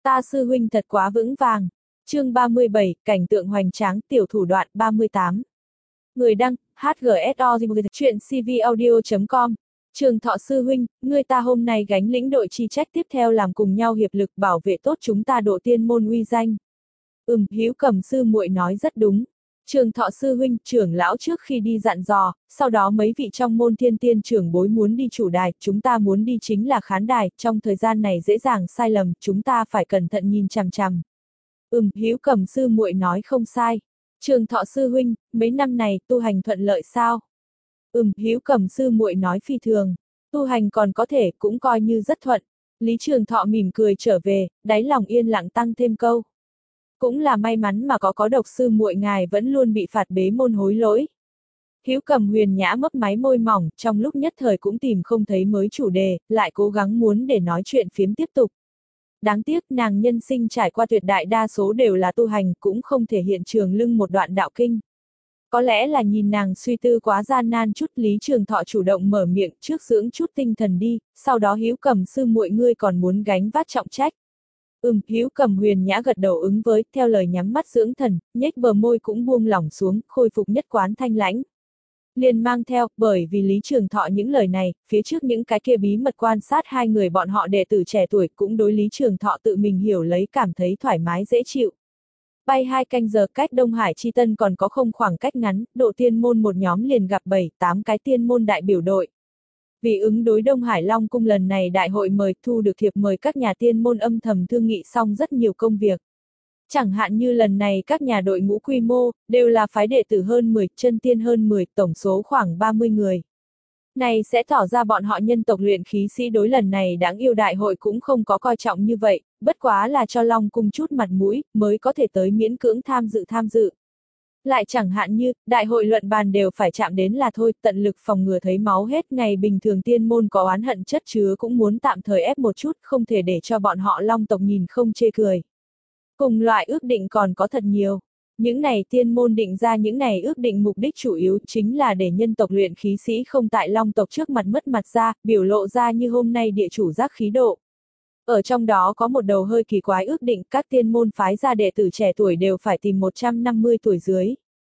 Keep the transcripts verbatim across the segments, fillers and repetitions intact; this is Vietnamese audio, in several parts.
Ta sư huynh thật quá vững vàng. Chương ba mươi bảy, cảnh tượng hoành tráng, tiểu thủ đoạn ba mươi tám. Người đăng, hát giê ét o chuyện cvaudio chấm com. Trường Thọ sư huynh, ngươi ta hôm nay gánh lĩnh đội chi trách tiếp theo làm cùng nhau hiệp lực bảo vệ tốt chúng ta độ tiên môn uy danh. Ừm, Hữu Cầm sư muội nói rất đúng. Trường Thọ sư huynh, trưởng lão trước khi đi dặn dò, sau đó mấy vị trong môn thiên tiên trưởng bối muốn đi chủ đài, chúng ta muốn đi chính là khán đài, trong thời gian này dễ dàng sai lầm, chúng ta phải cẩn thận nhìn chằm chằm. Ừm, Hữu Cầm sư muội nói không sai. Trường Thọ sư huynh, mấy năm này tu hành thuận lợi sao? Ừm, Hữu Cầm sư muội nói phi thường. Tu hành còn có thể, cũng coi như rất thuận. Lý Trường Thọ mỉm cười trở về, đáy lòng yên lặng tăng thêm câu. Cũng là may mắn mà có có độc sư muội ngài vẫn luôn bị phạt bế môn hối lỗi. Hữu Cầm huyền nhã mấp máy môi mỏng, trong lúc nhất thời cũng tìm không thấy mới chủ đề, lại cố gắng muốn để nói chuyện phiếm tiếp tục. Đáng tiếc nàng nhân sinh trải qua tuyệt đại đa số đều là tu hành, cũng không thể hiện trường lưng một đoạn đạo kinh. Có lẽ là nhìn nàng suy tư quá gian nan chút, Lý Trường Thọ chủ động mở miệng, trước dưỡng chút tinh thần đi, sau đó Hữu Cầm sư muội ngươi còn muốn gánh vác trọng trách. Ừm, Hữu Cầm huyền nhã gật đầu ứng với, theo lời nhắm mắt dưỡng thần, nhếch bờ môi cũng buông lỏng xuống, khôi phục nhất quán thanh lãnh. Liền mang theo, bởi vì Lý Trường Thọ những lời này, phía trước những cái kia bí mật quan sát hai người bọn họ đệ tử trẻ tuổi cũng đối Lý Trường Thọ tự mình hiểu lấy cảm thấy thoải mái dễ chịu. Bay hai canh giờ cách Đông Hải Chi Tân còn có không khoảng cách ngắn, độ tiên môn một nhóm liền gặp bảy, tám cái tiên môn đại biểu đội. Vì ứng đối Đông Hải Long Cung lần này đại hội mời thu được thiệp mời các nhà tiên môn âm thầm thương nghị xong rất nhiều công việc. Chẳng hạn như lần này các nhà đội ngũ quy mô, đều là phái đệ tử hơn mười, chân tiên hơn mười, tổng số khoảng ba mươi người. Này sẽ tỏ ra bọn họ nhân tộc luyện khí sĩ đối lần này đáng yêu đại hội cũng không có coi trọng như vậy, bất quá là cho Long Cung chút mặt mũi, mới có thể tới miễn cưỡng tham dự tham dự. Lại chẳng hạn như, đại hội luận bàn đều phải chạm đến là thôi, tận lực phòng ngừa thấy máu hết, ngày bình thường tiên môn có oán hận chất chứa cũng muốn tạm thời ép một chút, không thể để cho bọn họ Long tộc nhìn không chê cười. Cùng loại ước định còn có thật nhiều. Những này tiên môn định ra những này ước định mục đích chủ yếu chính là để nhân tộc luyện khí sĩ không tại Long tộc trước mặt mất mặt ra, biểu lộ ra như hôm nay địa chủ giác khí độ. Ở trong đó có một đầu hơi kỳ quái ước định, các tiên môn phái ra đệ tử trẻ tuổi đều phải tìm một trăm năm mươi tuổi dưới.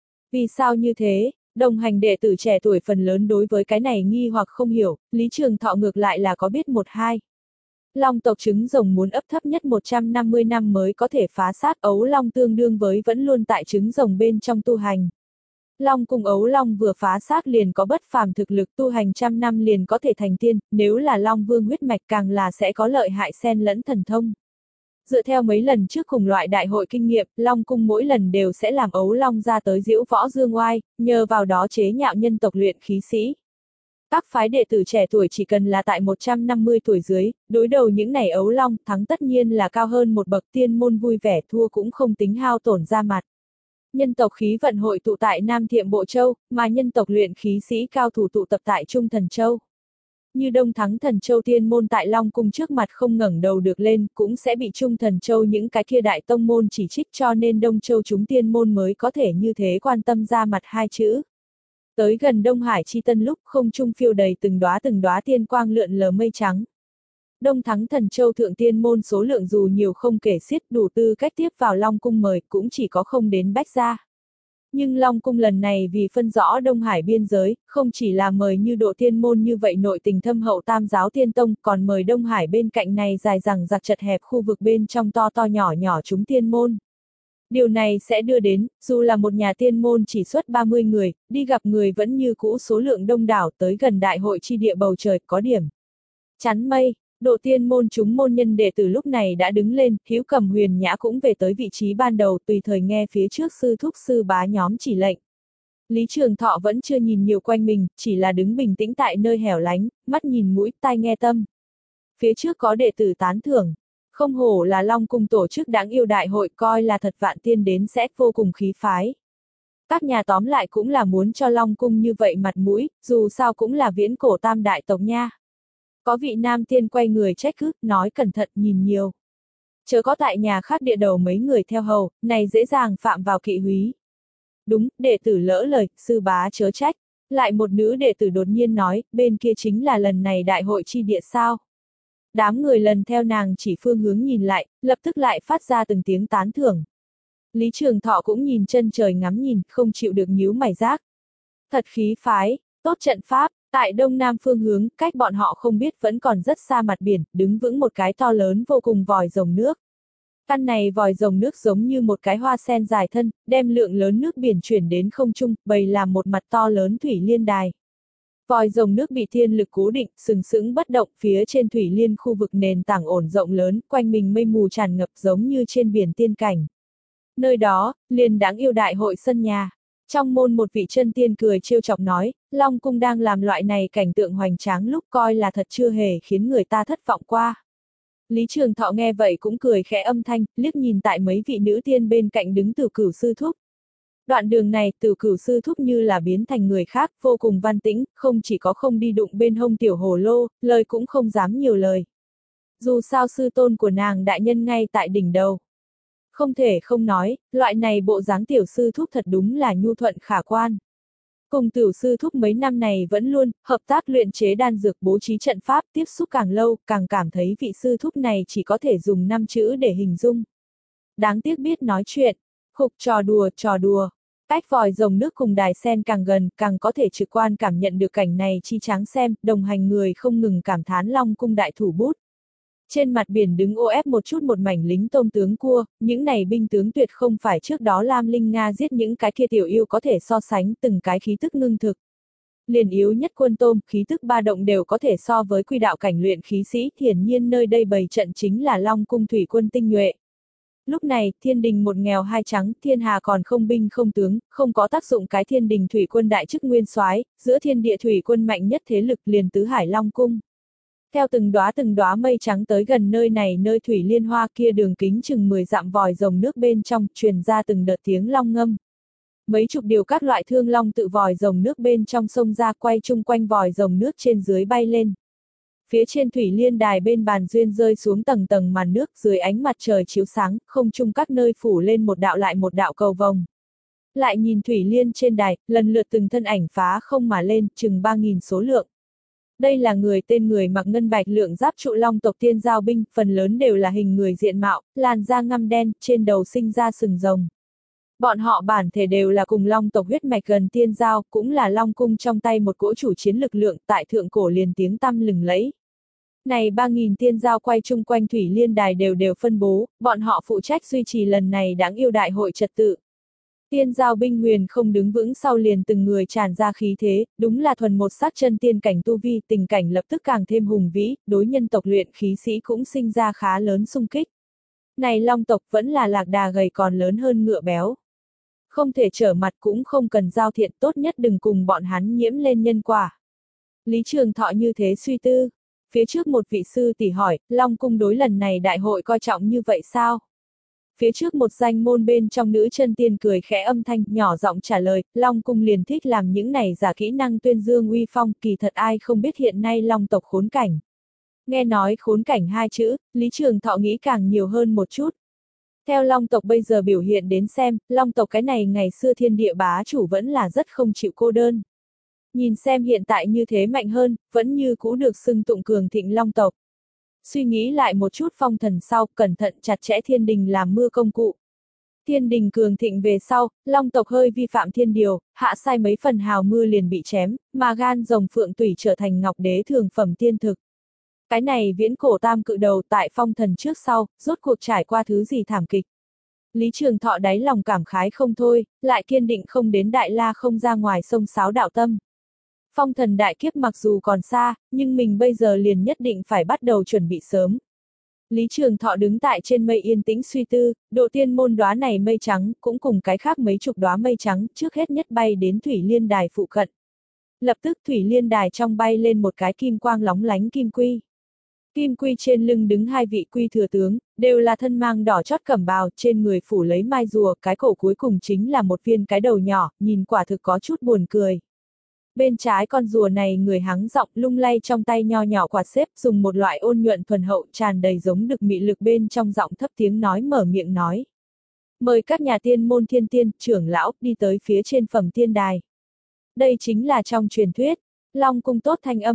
Vì sao như thế? Đồng hành đệ tử trẻ tuổi phần lớn đối với cái này nghi hoặc không hiểu, Lý Trường Thọ ngược lại là có biết một hai. Long tộc trứng rồng muốn ấp thấp nhất một trăm năm mươi năm mới có thể phá xác, ấu long tương đương với vẫn luôn tại trứng rồng bên trong tu hành. Long cùng ấu long vừa phá xác liền có bất phàm thực lực, tu hành trăm năm liền có thể thành tiên, nếu là long vương huyết mạch càng là sẽ có lợi hại xen lẫn thần thông. Dựa theo mấy lần trước cùng loại đại hội kinh nghiệm, Long cung mỗi lần đều sẽ làm ấu long ra tới diễu võ dương oai, nhờ vào đó chế nhạo nhân tộc luyện khí sĩ. Các phái đệ tử trẻ tuổi chỉ cần là tại một trăm năm mươi tuổi dưới, đối đầu những này ấu long, thắng tất nhiên là cao hơn một bậc, tiên môn vui vẻ, thua cũng không tính hao tổn ra mặt. Nhân tộc khí vận hội tụ tại Nam Thiệm Bộ Châu, mà nhân tộc luyện khí sĩ cao thủ tụ tập tại Trung Thần Châu. Như Đông Thắng Thần Châu tiên môn tại Long cung trước mặt không ngẩng đầu được lên, cũng sẽ bị Trung Thần Châu những cái kia đại tông môn chỉ trích, cho nên Đông Châu chúng tiên môn mới có thể như thế quan tâm ra mặt hai chữ. Tới gần Đông Hải Chi Tân lúc không trung phiêu đầy từng đóa từng đóa tiên quang lượn lờ mây trắng. Đông Thắng Thần Châu thượng tiên môn số lượng dù nhiều không kể xiết, đủ tư cách tiếp vào Long cung mời cũng chỉ có không đến bách gia. Nhưng Long cung lần này vì phân rõ Đông Hải biên giới, không chỉ là mời như độ tiên môn như vậy nội tình thâm hậu tam giáo tiên tông, còn mời Đông Hải bên cạnh này dài dằng dặc chật hẹp khu vực bên trong to to nhỏ nhỏ chúng tiên môn. Điều này sẽ đưa đến, dù là một nhà tiên môn chỉ xuất ba mươi người, đi gặp người vẫn như cũ số lượng đông đảo, tới gần đại hội chi địa bầu trời có điểm chắn mây. Độ tiên môn chúng môn nhân đệ tử lúc này đã đứng lên, Hữu Cầm huyền nhã cũng về tới vị trí ban đầu, tùy thời nghe phía trước sư thúc sư bá nhóm chỉ lệnh. Lý Trường Thọ vẫn chưa nhìn nhiều quanh mình, chỉ là đứng bình tĩnh tại nơi hẻo lánh, mắt nhìn mũi, tai nghe tâm. Phía trước có đệ tử tán thưởng, không hổ là Long cung tổ chức đáng yêu đại hội, coi là thật vạn tiên đến sẽ vô cùng khí phái. Các nhà tóm lại cũng là muốn cho Long cung như vậy mặt mũi, dù sao cũng là viễn cổ tam đại tộc nha. Có vị nam tiên quay người trách cứ, nói cẩn thận nhìn nhiều. Chớ có tại nhà khác địa đầu mấy người theo hầu, này dễ dàng phạm vào kỵ húy. Đúng, đệ tử lỡ lời, sư bá chớ trách. Lại một nữ đệ tử đột nhiên nói, bên kia chính là lần này đại hội chi địa sao. Đám người lần theo nàng chỉ phương hướng nhìn lại, lập tức lại phát ra từng tiếng tán thưởng. Lý Trường Thọ cũng nhìn chân trời ngắm nhìn, không chịu được nhíu mày giác. Thật khí phái, tốt trận pháp, tại đông nam phương hướng, cách bọn họ không biết vẫn còn rất xa mặt biển, đứng vững một cái to lớn vô cùng vòi rồng nước. Căn này vòi rồng nước giống như một cái hoa sen dài thân, đem lượng lớn nước biển chuyển đến không trung, bày làm một mặt to lớn thủy liên đài. Vòi rồng nước bị thiên lực cố định, sừng sững bất động, phía trên thủy liên khu vực nền tảng ổn rộng lớn, quanh mình mây mù tràn ngập giống như trên biển tiên cảnh. Nơi đó, liền đáng yêu đại hội sân nhà. Trong môn một vị chân tiên cười trêu chọc nói, Long Cung đang làm loại này cảnh tượng hoành tráng lúc coi là thật chưa hề khiến người ta thất vọng qua. Lý Trường Thọ nghe vậy cũng cười khẽ âm thanh, liếc nhìn tại mấy vị nữ tiên bên cạnh đứng Tử Cửu sư thúc. Đoạn đường này Tử Cửu sư thúc như là biến thành người khác, vô cùng văn tĩnh, không chỉ có không đi đụng bên hông tiểu hồ lô, lời cũng không dám nhiều lời. Dù sao sư tôn của nàng đại nhân ngay tại đỉnh đầu. Không thể không nói, loại này bộ dáng tiểu sư thúc thật đúng là nhu thuận khả quan. Cùng tiểu sư thúc mấy năm này vẫn luôn, hợp tác luyện chế đan dược bố trí trận pháp tiếp xúc càng lâu, càng cảm thấy vị sư thúc này chỉ có thể dùng năm chữ để hình dung. Đáng tiếc biết nói chuyện, khục trò đùa trò đùa. Cách vòi rồng nước cùng đài sen càng gần, càng có thể trực quan cảm nhận được cảnh này chi tráng xem, đồng hành người không ngừng cảm thán Long Cung đại thủ bút. Trên mặt biển đứng ô ép một chút một mảnh lính tôm tướng cua, những này binh tướng tuyệt không phải trước đó Lam Linh Nga giết những cái kia tiểu yêu có thể so sánh từng cái khí tức ngưng thực. Liền yếu nhất quân tôm, khí tức ba động đều có thể so với quy đạo cảnh luyện khí sĩ, hiển nhiên nơi đây bày trận chính là Long Cung thủy quân tinh nhuệ. Lúc này, thiên đình một nghèo hai trắng, thiên hà còn không binh không tướng, không có tác dụng cái thiên đình thủy quân đại chức nguyên soái, giữa thiên địa thủy quân mạnh nhất thế lực liền tứ hải Long Cung. Theo từng đóa từng đóa mây trắng tới gần nơi này nơi thủy liên hoa kia đường kính chừng mười dặm vòi rồng nước bên trong, truyền ra từng đợt tiếng long ngâm. Mấy chục điều các loại thương long tự vòi rồng nước bên trong sông ra quay chung quanh vòi rồng nước trên dưới bay lên. Phía trên thủy liên đài bên bàn duyên rơi xuống tầng tầng màn nước dưới ánh mặt trời chiếu sáng, không trung các nơi phủ lên một đạo lại một đạo cầu vồng. Lại nhìn thủy liên trên đài, lần lượt từng thân ảnh phá không mà lên, chừng ba nghìn số lượng. Đây là người tên người mặc ngân bạch lượng giáp trụ long tộc tiên giao binh, phần lớn đều là hình người diện mạo, làn da ngăm đen, trên đầu sinh ra sừng rồng. Bọn họ bản thể đều là cùng long tộc huyết mạch gần tiên giao, cũng là Long Cung trong tay một cỗ chủ chiến lực lượng tại thượng cổ liền tiếng tăm lừng lẫy. Này ba nghìn tiên giao quay chung quanh thủy liên đài đều đều phân bố, bọn họ phụ trách duy trì lần này đáng yêu đại hội trật tự. Tiên giao binh huyền không đứng vững sau liền từng người tràn ra khí thế, đúng là thuần một sắc chân tiên cảnh tu vi, tình cảnh lập tức càng thêm hùng vĩ, đối nhân tộc luyện khí sĩ cũng sinh ra khá lớn xung kích. Này long tộc vẫn là lạc đà gầy còn lớn hơn ngựa béo. Không thể trở mặt cũng không cần giao thiện, tốt nhất đừng cùng bọn hắn nhiễm lên nhân quả. Lý Trường Thọ như thế suy tư. Phía trước một vị sư tỷ hỏi, Long Cung đối lần này đại hội coi trọng như vậy sao? Phía trước một danh môn bên trong nữ chân tiên cười khẽ âm thanh, nhỏ giọng trả lời, Long Cung liền thích làm những này giả kỹ năng tuyên dương uy phong, kỳ thật ai không biết hiện nay Long tộc khốn cảnh. Nghe nói khốn cảnh hai chữ, Lý Trường Thọ nghĩ càng nhiều hơn một chút. Theo Long tộc bây giờ biểu hiện đến xem, Long tộc cái này ngày xưa thiên địa bá chủ vẫn là rất không chịu cô đơn. Nhìn xem hiện tại như thế mạnh hơn, vẫn như cũ được xưng tụng cường thịnh Long tộc. Suy nghĩ lại một chút phong thần sau, cẩn thận chặt chẽ thiên đình làm mưa công cụ. Thiên đình cường thịnh về sau, Long tộc hơi vi phạm thiên điều, hạ sai mấy phần hào mưa liền bị chém, mà gan rồng phượng tủy trở thành ngọc đế thường phẩm tiên thực. Cái này viễn cổ tam cự đầu tại phong thần trước sau, rốt cuộc trải qua thứ gì thảm kịch. Lý Trường Thọ đáy lòng cảm khái không thôi, lại kiên định không đến đại la không ra ngoài sông sáo đạo tâm. Phong thần đại kiếp mặc dù còn xa, nhưng mình bây giờ liền nhất định phải bắt đầu chuẩn bị sớm. Lý Trường Thọ đứng tại trên mây yên tĩnh suy tư, độ tiên môn đóa này mây trắng, cũng cùng cái khác mấy chục đóa mây trắng, trước hết nhất bay đến thủy liên đài phụ cận. Lập tức thủy liên đài trong bay lên một cái kim quang lóng lánh kim quy. Kim quy trên lưng đứng hai vị quy thừa tướng, đều là thân mang đỏ chót cẩm bào, trên người phủ lấy mai rùa, cái cổ cuối cùng chính là một viên cái đầu nhỏ, nhìn quả thực có chút buồn cười. Bên trái con rùa này người hắng giọng lung lay trong tay nho nhỏ quạt xếp, dùng một loại ôn nhuận thuần hậu tràn đầy giống đực mị lực bên trong giọng thấp tiếng nói mở miệng nói. Mời các nhà tiên môn thiên tiên, trưởng lão, đi tới phía trên phẩm tiên đài. Đây chính là trong truyền thuyết, Long Cung tốt thanh âm.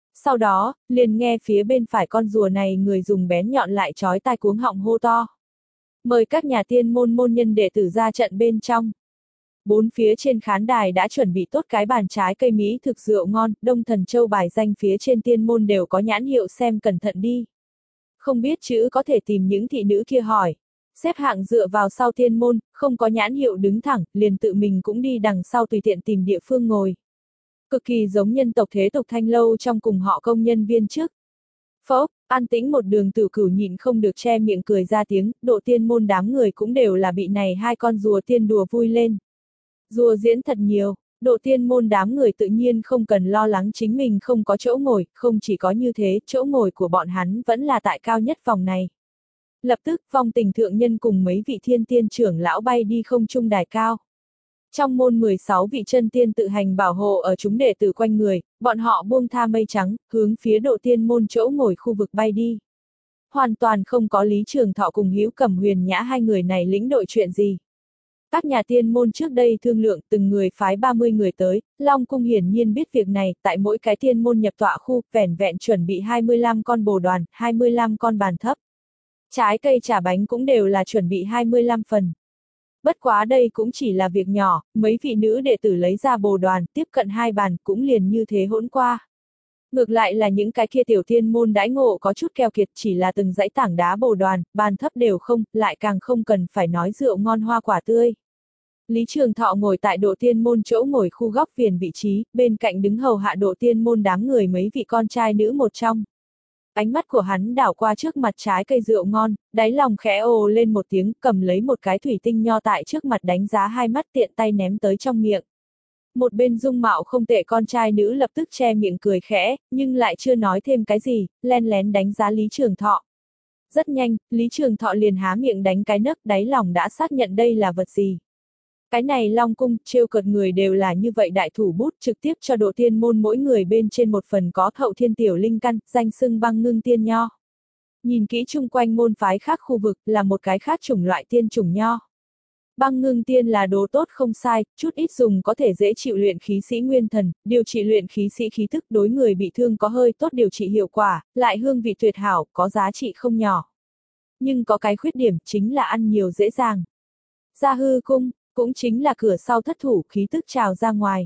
Sau đó, liền nghe phía bên phải con rùa này người dùng bén nhọn lại chói tai cuống họng hô to. Mời các nhà tiên môn môn nhân đệ tử ra trận bên trong. Bốn phía trên khán đài đã chuẩn bị tốt cái bàn trái cây mỹ thực rượu ngon, Đông Thần Châu bài danh phía trên tiên môn đều có nhãn hiệu xem cẩn thận đi. Không biết chữ có thể tìm những thị nữ kia hỏi. Xếp hạng dựa vào sau tiên môn, không có nhãn hiệu đứng thẳng, liền tự mình cũng đi đằng sau tùy tiện tìm địa phương ngồi. Cực kỳ giống nhân tộc thế tục Thanh Lâu trong cùng họ công nhân viên chức. Phốc, an tĩnh một đường Tử Cửu nhịn không được che miệng cười ra tiếng, độ tiên môn đám người cũng đều là bị này hai con rùa tiên đùa vui lên. Rùa diễn thật nhiều, độ tiên môn đám người tự nhiên không cần lo lắng chính mình không có chỗ ngồi, không chỉ có như thế, chỗ ngồi của bọn hắn vẫn là tại cao nhất vòng này. Lập tức, vong tình thượng nhân cùng mấy vị thiên tiên trưởng lão bay đi không trung đài cao. Trong môn mười sáu vị chân tiên tự hành bảo hộ ở chúng đệ tử quanh người, bọn họ buông tha mây trắng, hướng phía độ tiên môn chỗ ngồi khu vực bay đi. Hoàn toàn không có Lý Trường Thọ cùng Hữu Cẩm Huyền Nhã hai người này lĩnh đội chuyện gì. Các nhà tiên môn trước đây thương lượng từng người phái ba mươi người tới, Long Cung hiển nhiên biết việc này, tại mỗi cái tiên môn nhập tọa khu, vẻn vẹn chuẩn bị hai mươi lăm con bồ đoàn, hai mươi lăm con bàn thấp. Trái cây trà bánh cũng đều là chuẩn bị hai mươi lăm phần. Bất quá đây cũng chỉ là việc nhỏ, mấy vị nữ đệ tử lấy ra bồ đoàn, tiếp cận hai bàn, cũng liền như thế hỗn qua. Ngược lại là những cái kia tiểu tiên môn đãi ngộ có chút keo kiệt, chỉ là từng dãy tảng đá bồ đoàn, bàn thấp đều không, lại càng không cần phải nói rượu ngon hoa quả tươi. Lý Trường Thọ ngồi tại độ tiên môn chỗ ngồi khu góc viền vị trí, bên cạnh đứng hầu hạ độ tiên môn đám người mấy vị con trai nữ một trong. Ánh mắt của hắn đảo qua trước mặt trái cây rượu ngon, đáy lòng khẽ ồ lên một tiếng, cầm lấy một cái thủy tinh nho tại trước mặt đánh giá hai mắt tiện tay ném tới trong miệng. Một bên dung mạo không tệ con trai nữ lập tức che miệng cười khẽ, nhưng lại chưa nói thêm cái gì, len lén đánh giá Lý Trường Thọ. Rất nhanh, Lý Trường Thọ liền há miệng đánh cái nấc, đáy lòng đã xác nhận đây là vật gì. Cái này Long Cung, trêu cợt người đều là như vậy đại thủ bút trực tiếp cho độ tiên môn mỗi người bên trên một phần có hậu thiên tiểu linh căn, danh xưng băng ngưng tiên nho. Nhìn kỹ chung quanh môn phái khác khu vực là một cái khác chủng loại tiên chủng nho. Băng ngưng tiên là đồ tốt không sai, chút ít dùng có thể dễ chịu luyện khí sĩ nguyên thần, điều trị luyện khí sĩ khí thức đối người bị thương có hơi tốt điều trị hiệu quả, lại hương vị tuyệt hảo, có giá trị không nhỏ. Nhưng có cái khuyết điểm chính là ăn nhiều dễ dàng. Gia hư cung, cũng chính là cửa sau thất thủ khí tức trào ra ngoài.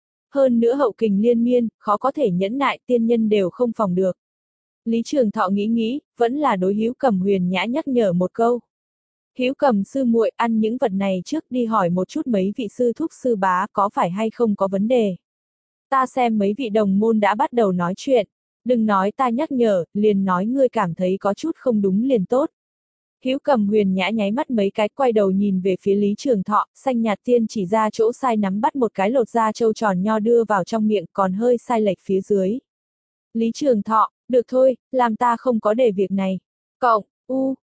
Hơn nữa hậu kình liên miên, khó có thể nhẫn nại tiên nhân đều không phòng được. Lý Trường Thọ nghĩ nghĩ, vẫn là đối Hữu Cẩm Huyền Nhã nhắc nhở một câu. Hữu Cẩm sư muội ăn những vật này trước đi hỏi một chút mấy vị sư thúc sư bá có phải hay không có vấn đề. Ta xem mấy vị đồng môn đã bắt đầu nói chuyện, đừng nói ta nhắc nhở, liền nói ngươi cảm thấy có chút không đúng liền tốt. Hữu Cẩm Huyền Nhã nháy mắt mấy cái quay đầu nhìn về phía Lý Trường Thọ, xanh nhạt tiên chỉ ra chỗ sai nắm bắt một cái lột da trâu tròn nho đưa vào trong miệng còn hơi sai lệch phía dưới. Lý Trường Thọ, được thôi, làm ta không có để việc này. Cộng, u,